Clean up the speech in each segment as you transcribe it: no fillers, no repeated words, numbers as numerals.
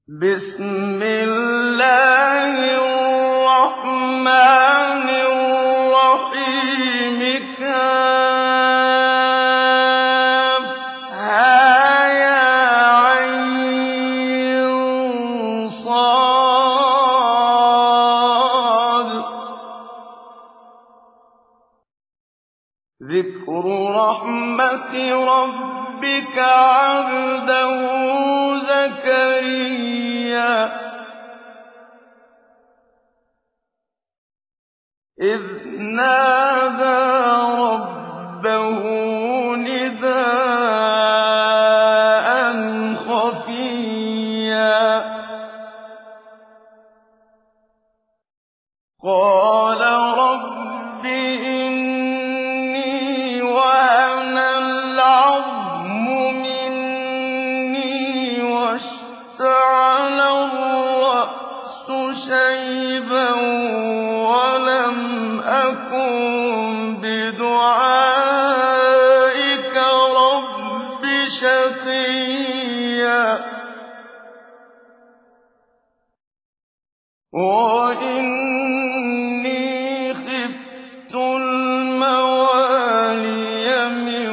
بسم الله الرحمن الرحيم كافها يا عين صاد ذكر رحمة ربك عبده زكريا إذ نادى ربه نداء خفيا قال رب إني وهن العظم مني واشتعل الرأس شيبا ولم أكن بدعائك رب شقيا وإني خفت الموالي من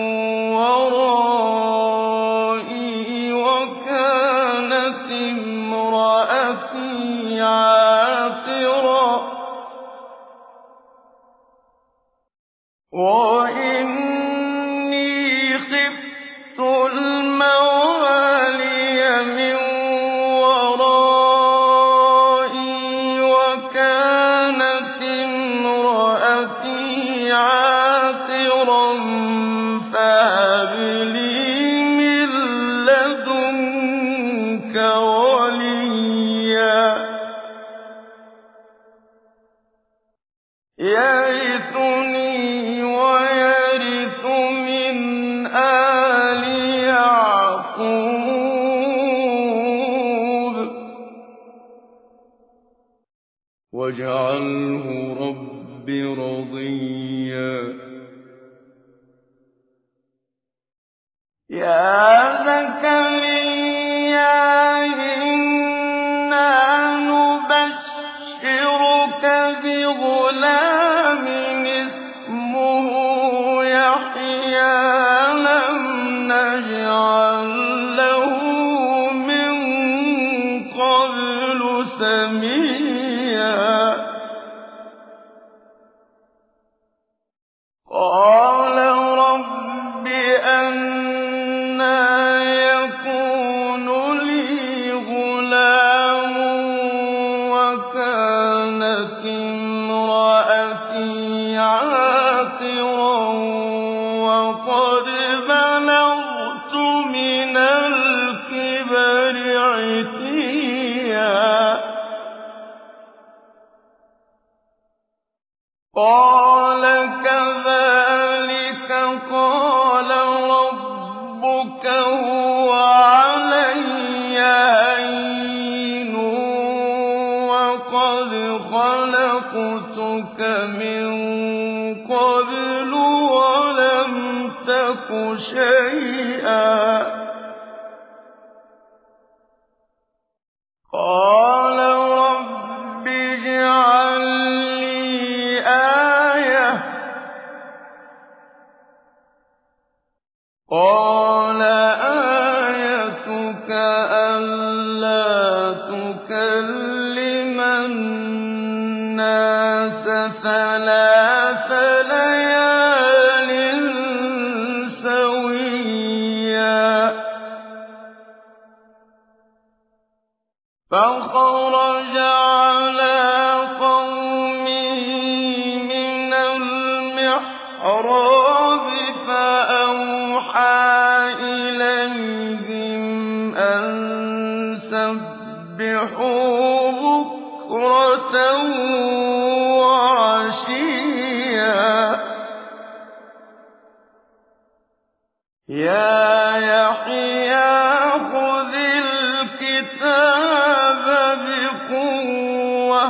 ورائي وكانت امرأتي عاقرا فهب لي من لدنك وليا يرثني ويرث من آل يعقوب واجعله رب رضيا يا زكريا إنا نبشرك بغلام اسمه يحيى لم نجعل له من قبل سميا قال رب أنى يكون لي غلام وكانت امرأتي عاقرا وقد بلغت من الكبر عتيا قال كذلك قال ربك هو علي هين وقد خلقتك من قبل ولم تك شيئا قال رب اجعل لي آية قال آيتك ألا تكلم الناس ثلاث ليال سويا فخرج على قومه من المحراب فأوحى إليهم أن سبحوا بكرة وعشيا يا يحيى خذ الكتاب بقوة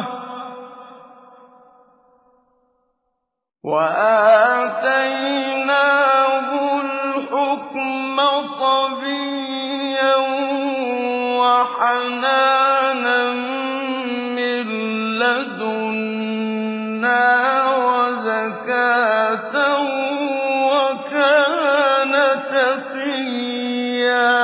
وآتيناه الحكم صبيا وحنانا من لدنا وزكاة وكان تقيا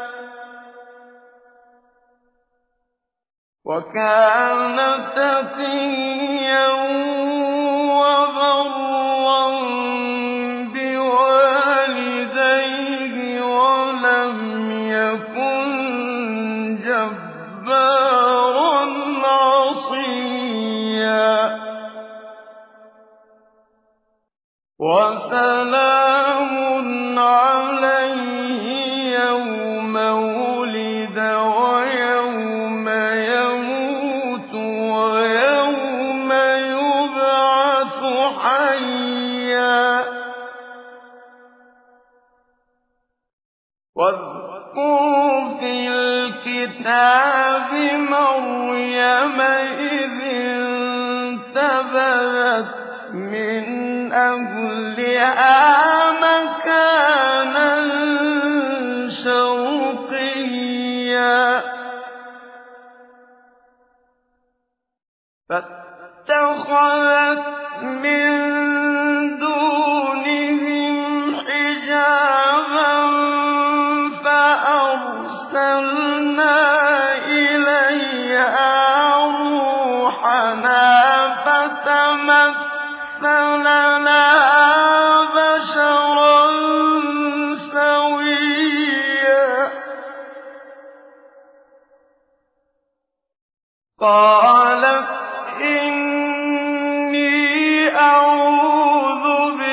وبرا بوالديه ولم يكن جبارا عصيا وسلام عليه يوم ولد ويوم يموت ويوم يبعث حيا واذكر في الكتاب مريم إذ انتبذت من أهلها مكانا شرقيا فاتخذت من دونهم حجابا فأرسلنا إليها روحنا فتمثل لها بشرا سويا قالت إني أعوذ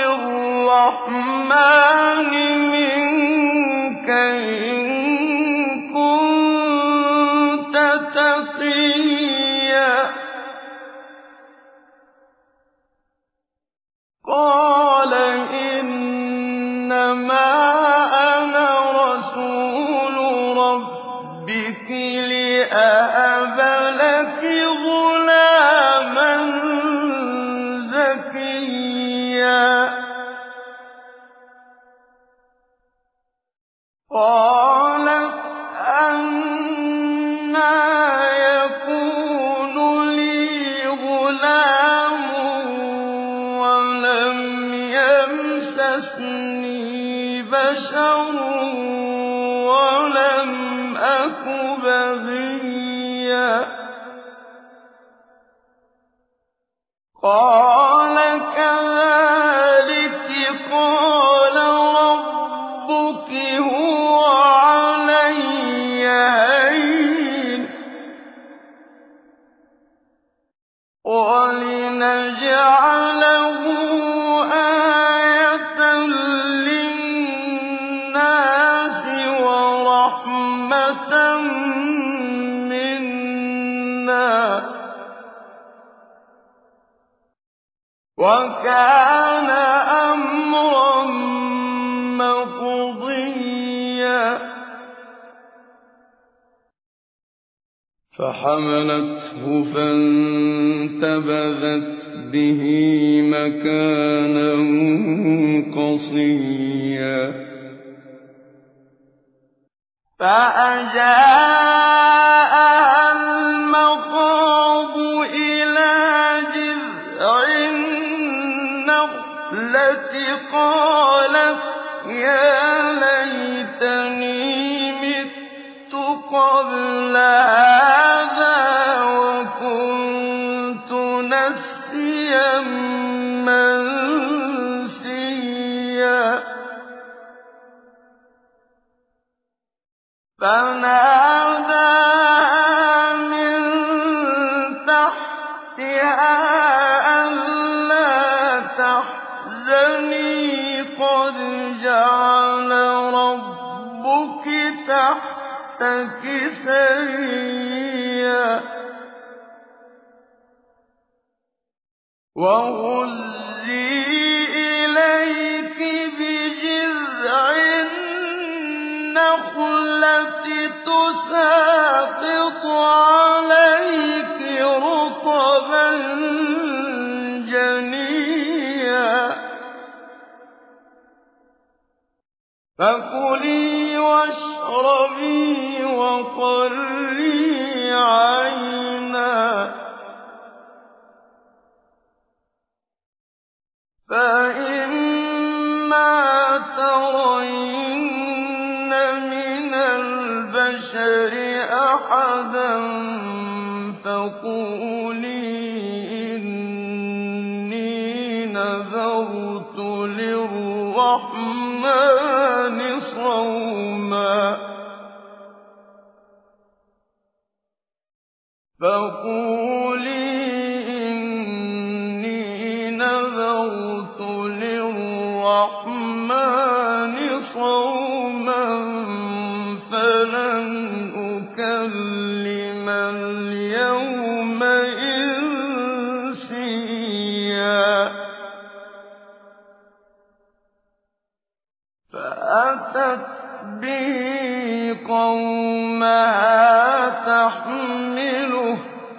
بالرحمن منك إن كنت تقيا قال إنما أنا رسول ربك لأهب لك غلاما زكيا قالت أنى يكون لي غلام ولم يمسسني بشر ولم أك بغيا قال كذلك قال ربك هو علي هين ولنجعله آية للناس ورحمة منا وكان أمرا مقضيا فحملته فانتبذت به مكانا قصيا فأجاءها المخاض إلى جذع النخلة قالت يا ليتني مت قبل هذا وكنت نسيا منسيا فناداها من تحتها ألا تحزني قد جعل ربك تحتك سريا وهزي إليك بجذع النخلة تساقط عليك رطبا جنيا فكلي واشربي وقري أَحَدًا فَقُولِي إِنِّي نَذَرْتُ لِلرَّحْمَٰنِ صَوْمًا فَلَنْ أُكَلِّمَ الْيَوْمَ إِنسِيًّا فَأَتَتْ بِهِ قَوْمَهَا تَحْمِلُهُ ۖ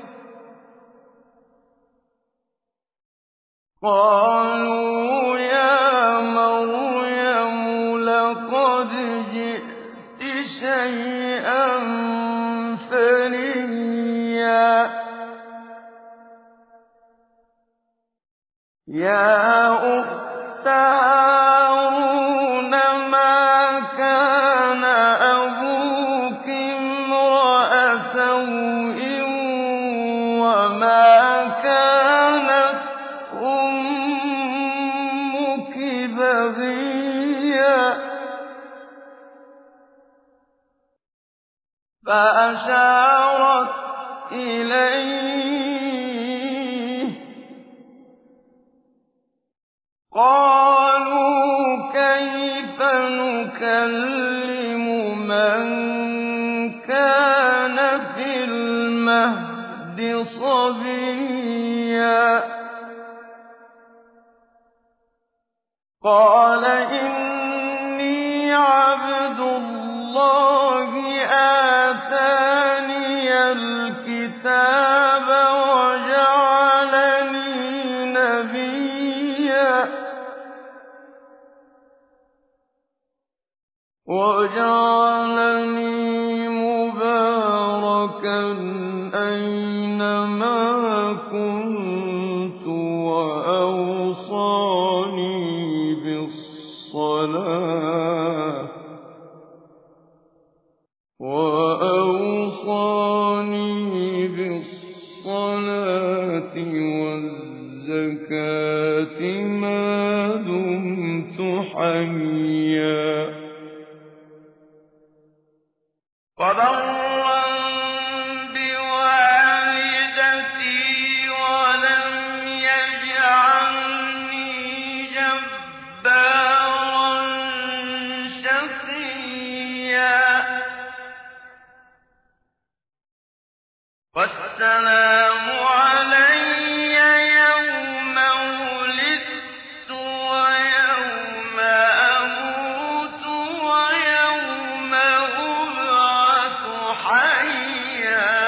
قَالُوا يَا مَرْيَمُ لَقَدْ جِئْتِ شَيْئًا فَرِيًّا يَا أُخْتَ هَارُونَ مَا كَانَ أَبُوكِ امْرَأَ سَوْءٍ وَمَا كَانَتْ أُمُّكِ بَغِيًّا فَأَشَارَتْ إِلَيْهِ ۖ قَالُوا كَيْفَ نُكَلِّمُ مَن كَانَ فِي الْمَهْدِ صَبِيًّا قَالَ إِنِّي عَبْدُ اللَّهِ آتَانِيَ الْكِتَابَ وَجَعَلَنِي نَبِيًّا وَجَعَلَنِي مُبَارَكًا أَيْنَمَا كُنتُ وَأَوْصَانِي بِالصَّلَاةِ وَالزَّكَاةِ مَا دُمْتُ حَيًّا وَبَرًّا بِوَالِدَتِي وَلَمْ يَجْعَلْنِي جَبَّارًا شَقِيًّا وَالسَّلَامُ عَلَيَّ يَوْمَ وُلِدتُّ وَيَوْمَ أَمُوتُ وَيَوْمَ أُبْعَثُ حَيًّا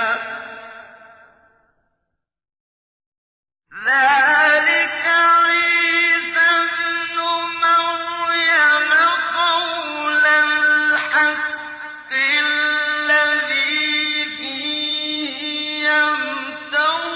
ذَٰلِكَ عِيسَى ابْنُ مَرْيَمَ قَوْلَ الْحَقِّ الَّذِي فِيهِ يَمْتَرُونَ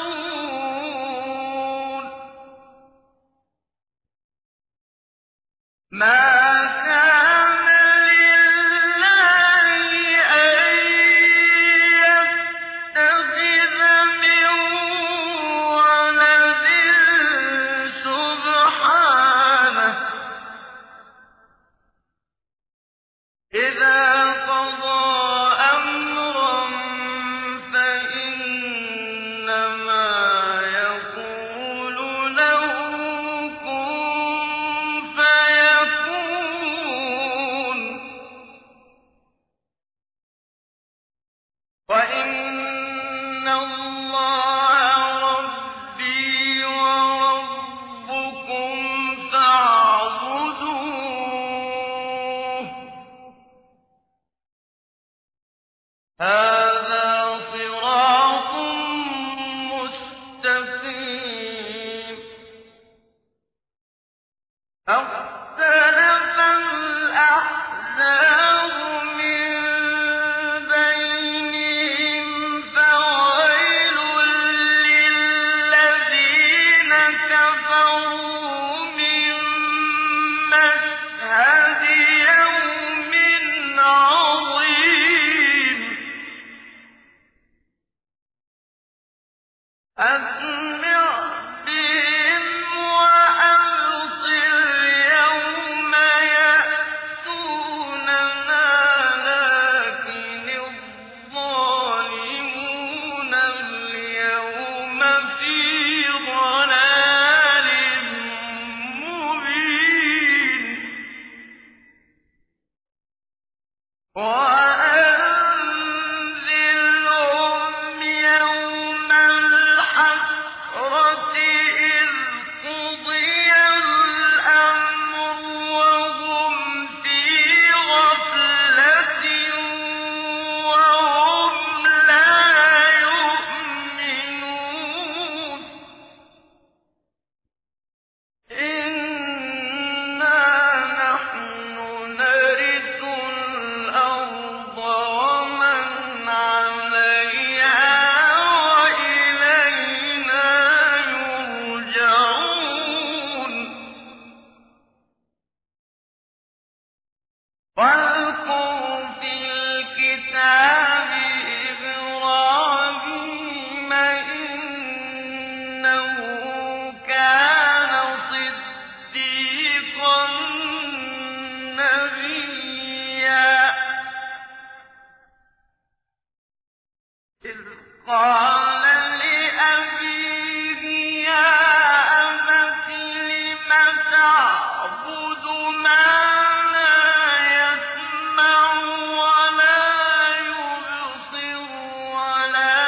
أسمع بهم وأبصر يوم يأتوننا لكن الظالمون اليوم في ضلال مبين وأنذرهم يوم الحسرة إذ قضي الأمر وهم في غفلة وهم لا يؤمنون إنا نحن نرث الأرض ومن عليها وإلينا يرجعون واذكر في الكتاب إبراهيم إنه كان صديقا نبيا إذ قال لأبيه يا أبت لم تعبد ما لا يسمع ولا يبصر ولا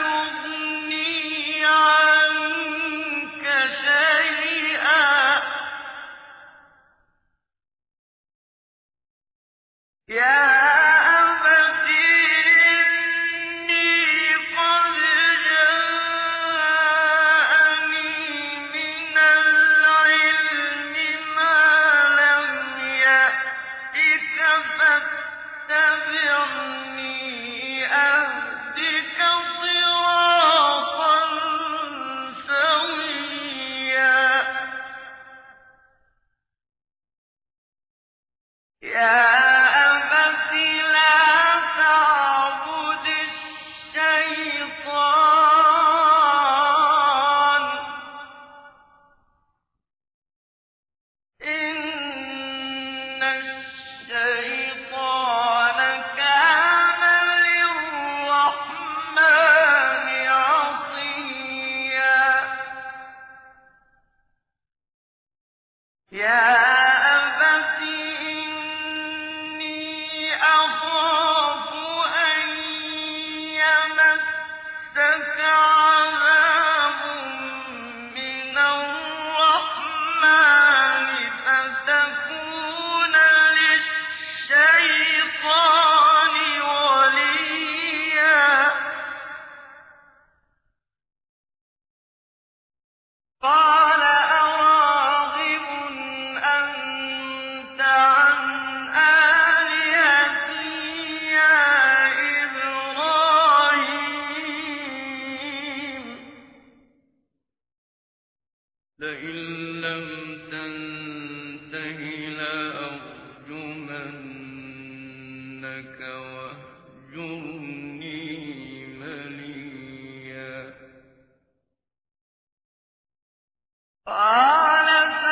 يغني عنك شيئا يا أبت إني قد جاءني من العلم ما لم يأتك فاتبعني أهدك صراطا سويا يا أبت لا تعبد الشيطان إن الشيطان كان للرحمن عصيا يا أبت إني أخاف أن يمسك عذاب من الرحمن فتكون للشيطان وليا قال أراغب أنت عن آلهتي يا إبراهيم لئن لم تنته لأرجمنك واهجرني مليا قال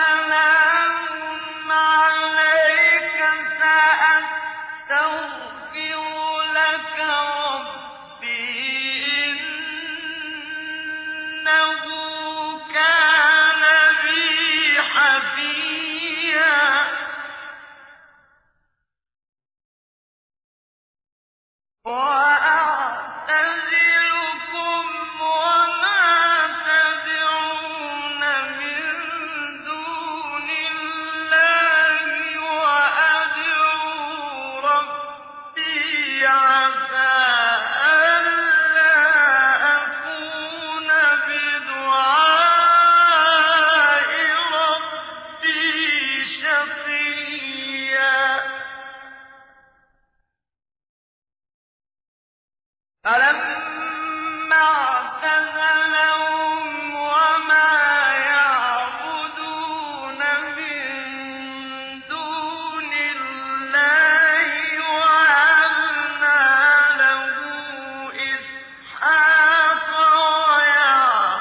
سلام عليك سأستغفر لك ربي إنه كان بي حفيا وأعتزلكم وما تدعون من دون الله وأدعو ربي عسى ألا أكون بدعاء ربي شقيا فلما اعتزلهم وما يعبدون من دون الله وهبنا له إسحاق ويعقوب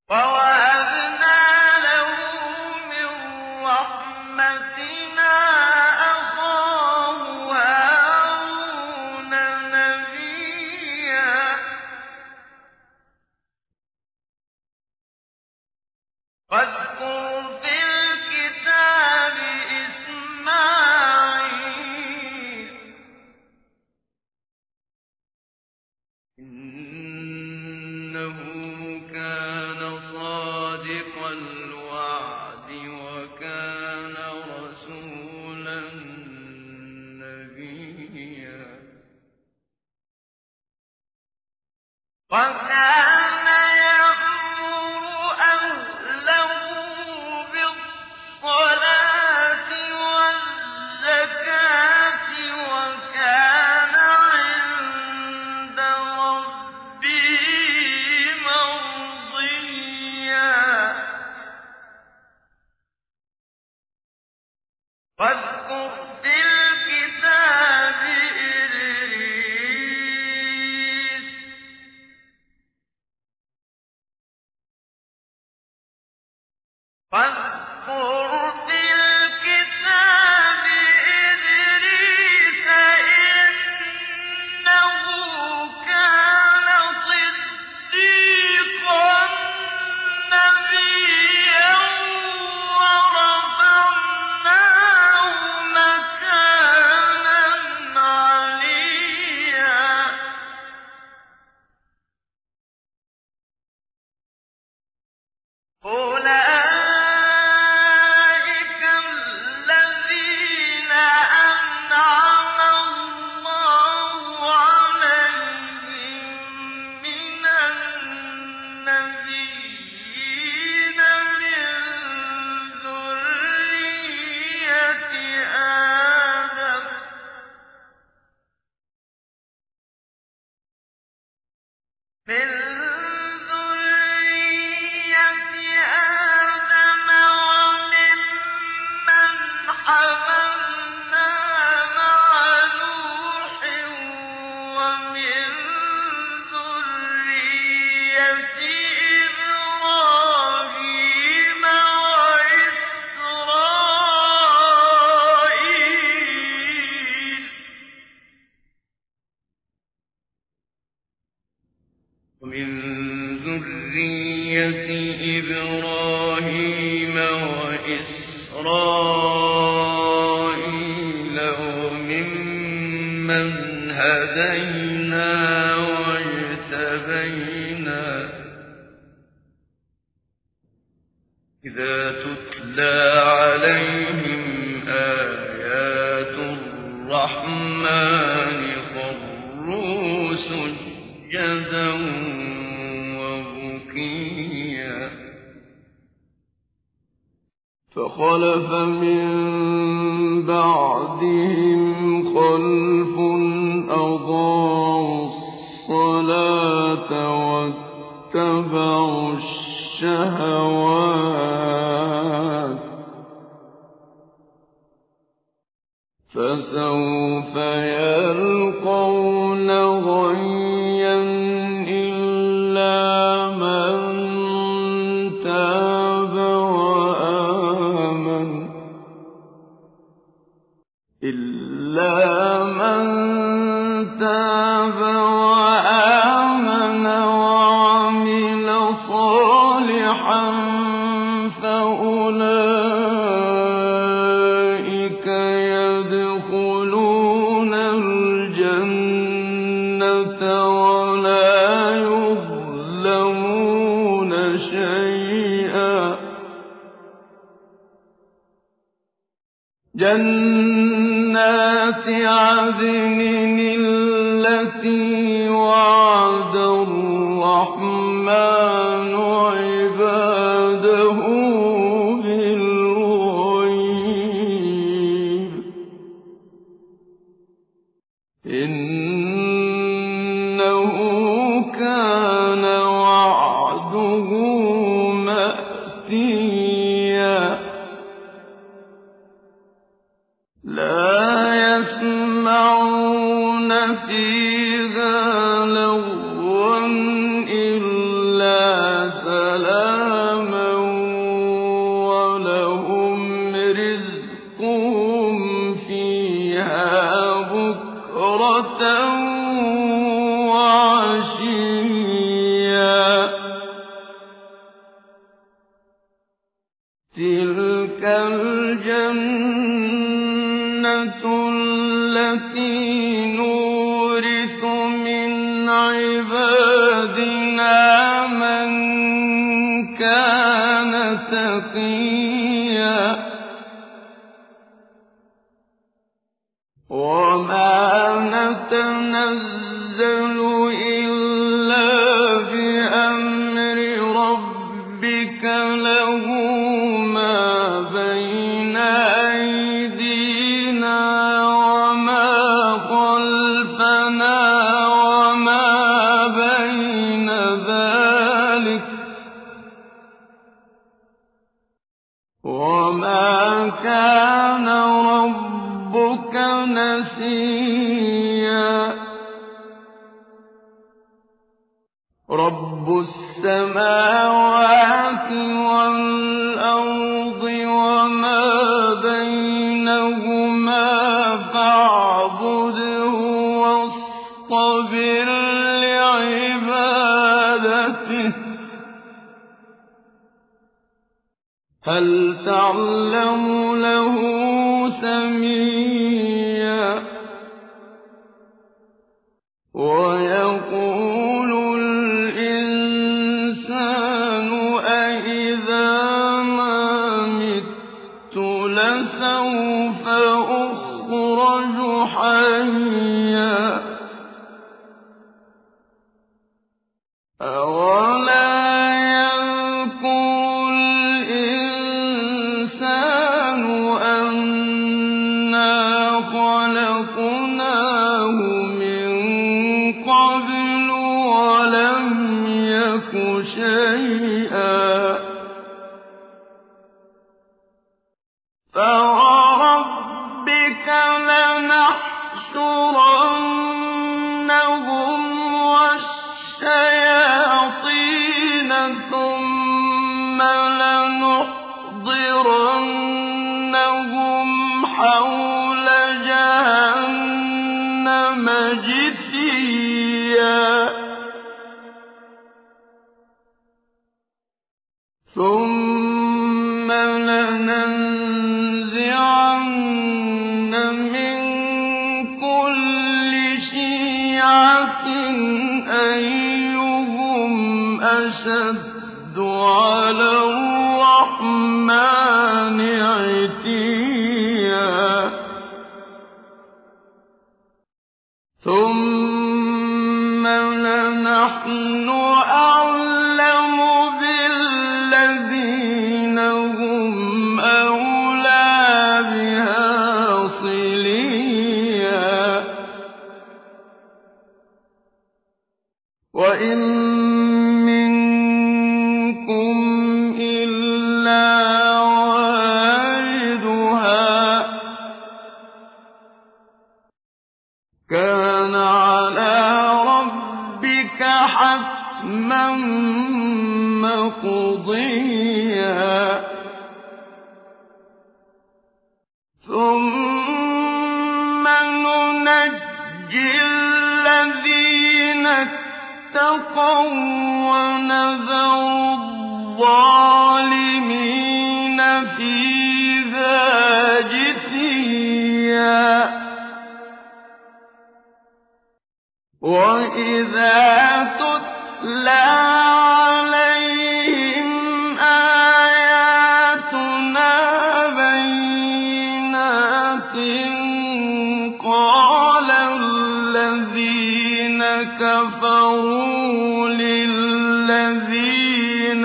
وَوَهَبْنَا لَهُ مِن رَّحْمَتِنَا أَخَاهُ هَارُونَ نَبِيًّا. وَاذْكُرْ فِي الْكِتَابِ إِسْمَاعِيلَ ۚ إِنَّهُ كَانَ صَادِقَ الْوَعْدِ وَكَانَ رَسُولًا نَّبِيًّا. وَكَانَ يَأْمُرُ أَهْلَهُ بِالصَّلَاةِ وَالزَّكَاةِ وَكَانَ عِندَ رَبِّهِ مَرْضِيًّا. وَاذْكُرْ فِي الْكِتَابِ إِدْرِيسَ ۚ إِنَّهُ كَانَ صِدِّيقًا نَّبِيًّا وَرَفَعْنَاهُ مَكَانًا عَلِيًّا. أُولَٰئِكَ الَّذِينَ أَنْعَمَ اللَّهُ عَلَيْهِم مِّنَ النَّبِيِّينَ مِن ذُرِّيَّةِ آدَمَ وَمِمَّنْ حَمَلْنَا مَعَ نُوحٍ وَمِن ذُرِّيَّةِ إِبْرَاهِيمَ وَإِسْرَائِيلَ وَمِمَّنْ هَدَيْنَا وَاجْتَبَيْنَا ۚ إِذَا تُتْلَىٰ عَلَيْهِمْ آيَاتُ الرَّحْمَٰنِ خَرُّوا سُجَّدًا وَبُكِيًّا. فَخَلَفَ مِن بَعْدِهِمْ خَلْفٌ أَضَاعُوا الصَّلَاةَ وَاتَّبَعُوا الشَّهَوَاتِ ۖ فَسَوْفَ يَلْقَوْنَ غَيًّا إِلَّا مَن تَابَ وَآمَنَ وَعَمِلَ صَالِحًا فَأُولَٰئِكَ يَدْخُلُونَ الْجَنَّةَ وَلَا يُظْلَمُونَ شَيْئًا. جَنَّاتِ عَدْنٍ الَّتِي وَعَدَ الرَّحْمَٰنُ عِبَادَهُ بِالْغَيْبِ ۚ إِنَّهُ كَانَ وَعْدُهُ مَأْتِيًّا. لَّا يَسْمَعُونَ فِيهَا لَغْوًا تِلْكَ الْجَنَّةُ الَّتِي نُورِثُ مِنْ عِبَادِنَا مَن كَانَ تَقِيًّا وَمَا نَتَنَزَّلُ إِلَّا بِأَمْرِ رَبِّكَ لَهُ مَا بَيْنَ أَيْدِينَا وَمَا خَلْفَنَا وَمَا بَيْنَ ذَٰلِكَ ۚ وَمَا كَانَ رَبُّكَ نَسِيًّا رَّبُّ السَّمَاوَاتِ وَالْأَرْضِ وَمَا بَيْنَهُمَا فَاعْبُدْهُ وَاصْطَبِرْ لِعِبَادَتِهِ ۚ هَلْ تَعْلَمُ لَهُ سَمِيًّا وَيَقُولُ الْإِنسَانُ أَإِذَا مَا مِتُّ لَسَوْفَ أُخْرَجُ حَيًّا أَوَلَا يَذْكُرُ الْإِنسَانُ أَنَّا خَلَقْنَاهُ مِن قَبْلُ وَلَمْ يَكُ شَيْئًا فَوَرَبِّكَ لَنَحْشُرَنَّهُمْ وَالشَّيَاطِينَ ثُمَّ لَنُحْضِرَنَّهُمْ حَوْلَ جَهَنَّمَ جِثِيًّا ثُمَّ لَنَنزِعَنَّ مِن كُلِّ شِيعَةٍ أَيُّهُمْ أَشَدُّ عَلَى الرَّحْمَٰنِ عِتِيًّا ثُمَّ لَنَحْنُ أَعْلَمُ بِالَّذِينَ هُمْ أَوْلَىٰ بِهَا صِلِيًّا وَإِن مِّنكُمْ إِلَّا وَارِدُهَا ۚ كَانَ عَلَىٰ رَبِّكَ حَتْمًا مَّقْضِيًّا ثُمَّ نُنَجِّي الَّذِينَ اتَّقَوا وَّنَذَرُ الظَّالِمِينَ فِيهَا جِثِيًّا وَإِذَا تُتْلَىٰ عَلَيْهِمْ آيَاتُنَا بَيِّنَاتٍ قَالَ الَّذِينَ كَفَرُوا لِلَّذِينَ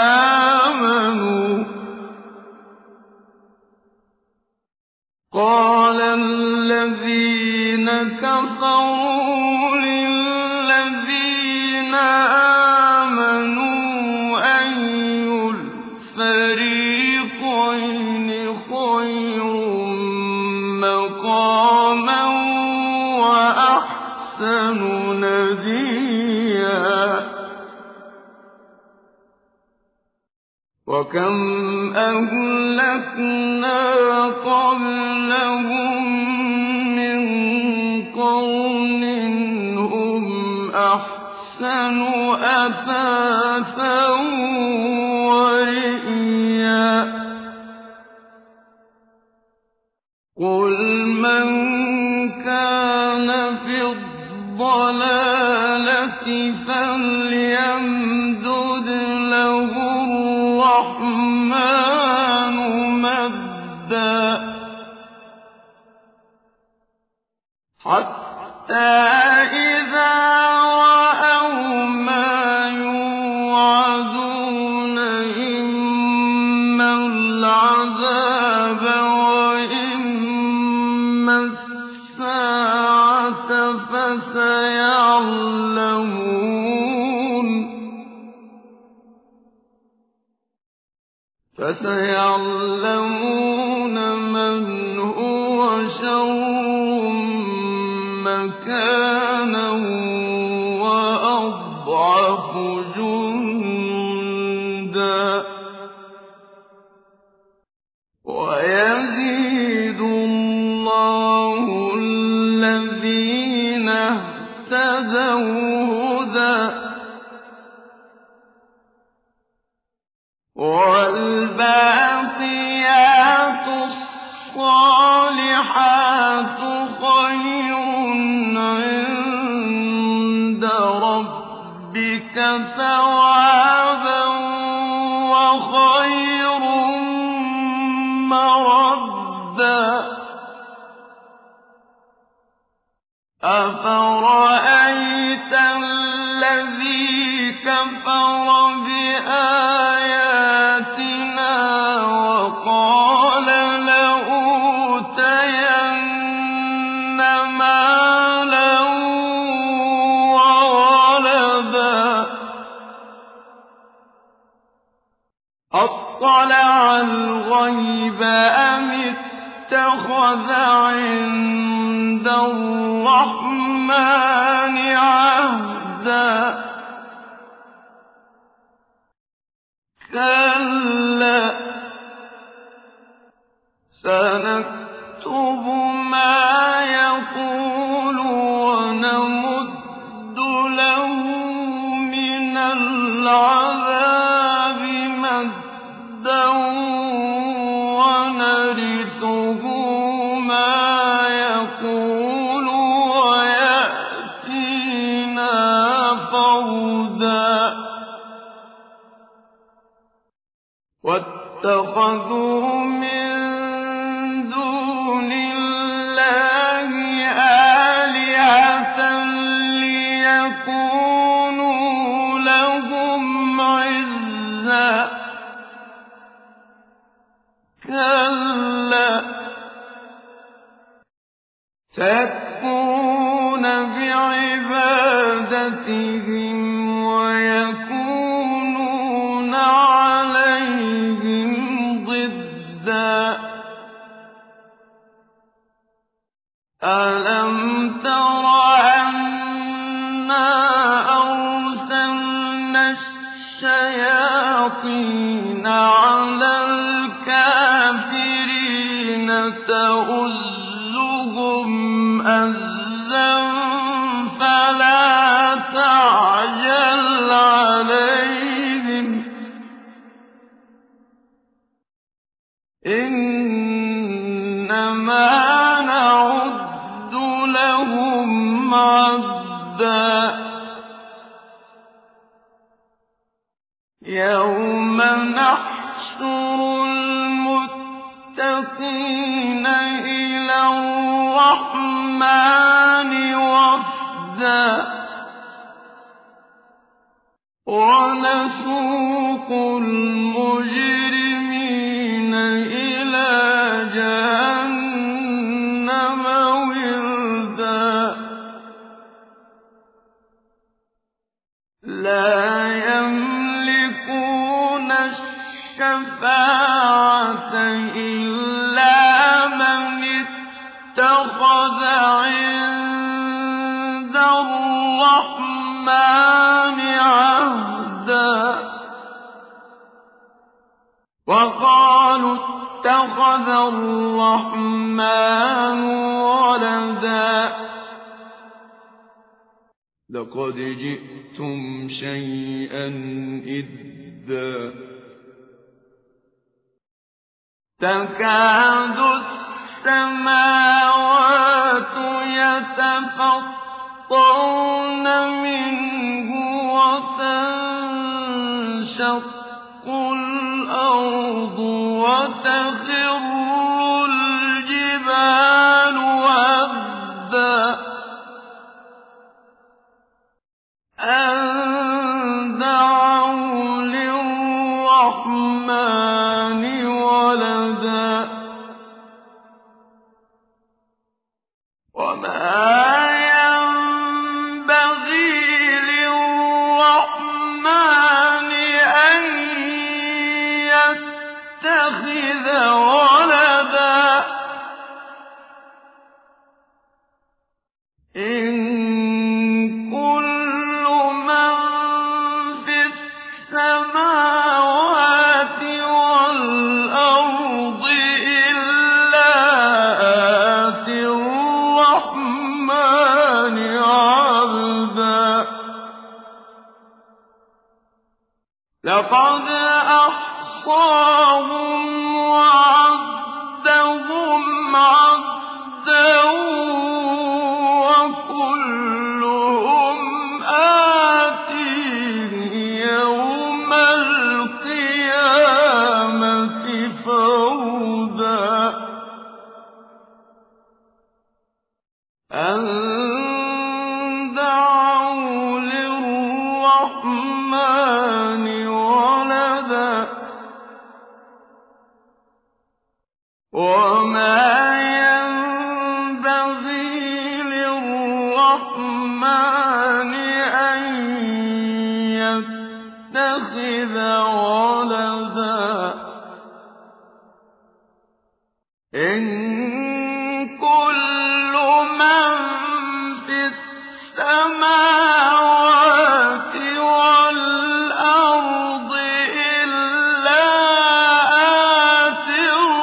آمَنُوا أَيُّ الْفَرِيقَيْنِ خَيْرٌ مَّقَامًا وَأَحْسَنُ نَدِيًّا وَكَمْ أَهْلَكْنَا قَبْلَهُم مِّن قَرْنٍ هُمْ أَحْسَنُ أَثَاثًا وَرِئْيًا فَسَيَعْلَمُونَ مَنْ هُوَ شَرٌّ مَّكَانًا وَأَضْعَفُ جُندًا ۗ وَيَزِيدُ اللَّهُ الَّذِينَ اهْتَدَوْا هُدًى ۗ وَالْبَاقِيَاتُ الصَّالِحَاتُ خَيْرٌ عِندَ رَبِّكَ ثَوَابًا وَخَيْرٌ مَّرَدًّا أَفَرَأَيْتَ الَّذِي كَفَرَ بِآيَاتِنَا وَقَالَ لَأُوتَيَنَّ مَالًا وَوَلَدًا أَطَّلَعَ الْغَيْبَ أَمِ اتَّخَذَ عِندَ الرَّحْمَٰنِ عَهْدًا كَلَّا سَنَكْتُبُ مَا يَقُولُ وَنَمُدُّ لَهُ مِنَ الْعَذَابِ مَدًّا وَنَرِثُهُ مَا يَقُولُ وَيَأْتِينَا فَرْدًا وَاتَّخَذُوا مِن دُونِ اللَّهِ آلِهَةً لِّيَكُونُوا لَهُمْ عِزًّا كَلَّا سَيَكْفُرُونَ بِعِبَادَتِهِمْ وَيَكُونُونَ عَلَيْهِمْ ضِدًّا أَلَمْ تَرَ أَنَّا أَرْسَلْنَا الشَّيَاطِينَ عَلَى الْكَافِرِينَ تَؤُزُّهُمْ أَزًّا فَلَا تَعْجَلْ عَلَيْهِمْ إِنَّمَا نَعُدُّ لَهُمْ عَدًّا يَوْمَ نَحْشُرُ الْمُتَّقِينَ إِلَى الرَّحْمَٰنِ وَفْدًا وَنَسُوقُ الْمُجْرِمِينَ إِلَىٰ جَهَنَّمَ وِرْدًا لَّا يَمْلِكُونَ الشَّفَاعَةَ إِلَّا مَنِ اتَّخَذَ عِندَ الرَّحْمَٰنِ عَهْدًا وَقَالُوا اتَّخَذَ الرَّحْمَٰنُ وَلَدًا لَّقَدْ جِئْتُمْ شَيْئًا إِدًّا تَكَادُ السَّمَاوَاتُ يَتَفَطَّرْنَ مِنْهُ وَتَنشَقُّ الْأَرْضُ وَتَخِرُّ الْجِبَالُ هَدًّا أَن دَعَوْا لِلرَّحْمَٰنِ وَلَدًا وَمَا يَنبَغِي لِلرَّحْمَٰنِ أَن السَّمَاوَاتِ وَالْأَرْضِ إِلَّا آتِي الرَّحْمَٰنِ عَبْدًا لَّقَدْ أَحْصَاهُمْ وَعَدَّهُمْ عَدًّا وَكُلُّهُمْ آتِيهِ يَوْمَ الْقِيَامَةِ فَرْدًا أَن دَعَوْا لِلرَّحْمَٰنِ وَلَدًا وَمَا يَنبَغِي لِلرَّحْمَٰنِ أَن يَتَّخِذَ وَلَدًا إِن كُلُّ مَن فِي السَّمَاوَاتِ وَالْأَرْضِ إِلَّا آتِي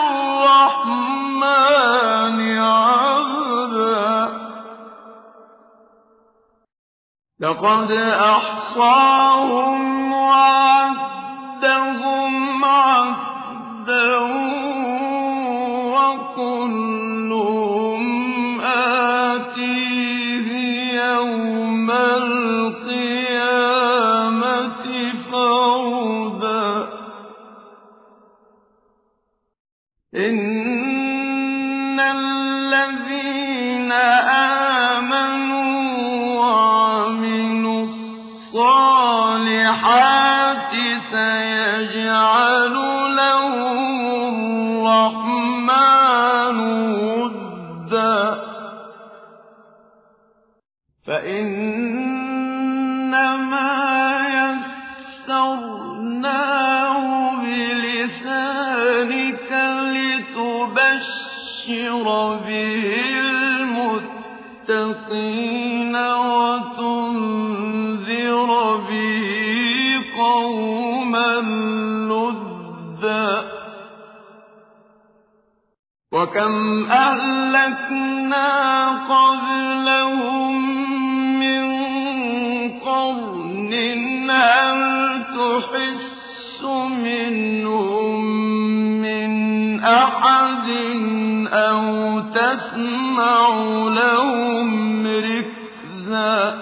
الرَّحْمَٰنِ عَبْدًا لَّقَدْ أَحْصَاهُمْ وَعَدَّهُمْ عَدًّا وَكُلُّهُمْ آتِيهِ يَوْمَ الْقِيَامَةِ فَرْدًا إِنَّ الَّذِينَ آمَنُوا وَعَمِلُوا الصَّالِحَاتِ سَيَجْعَلُ لَهُمُ الرَّحْمَٰنُ وُدًّا فَإِنَّمَا يَسَّرْنَاهُ بِلِسَانِكَ لِتُبَشِّرَ بِهِ الْمُتَّقِينَ وَتُنذِرَ بِهِ قَوْمًا لُّدًّا وَكَمْ أَهْلَكْنَا قَبْلَهُم مِّن قَرْنٍ هَلْ تُحِسُّ مِنْهُم مِّنْ أَحَدٍ أَوْ تَسْمَعُ لَهُمْ رِكْزًا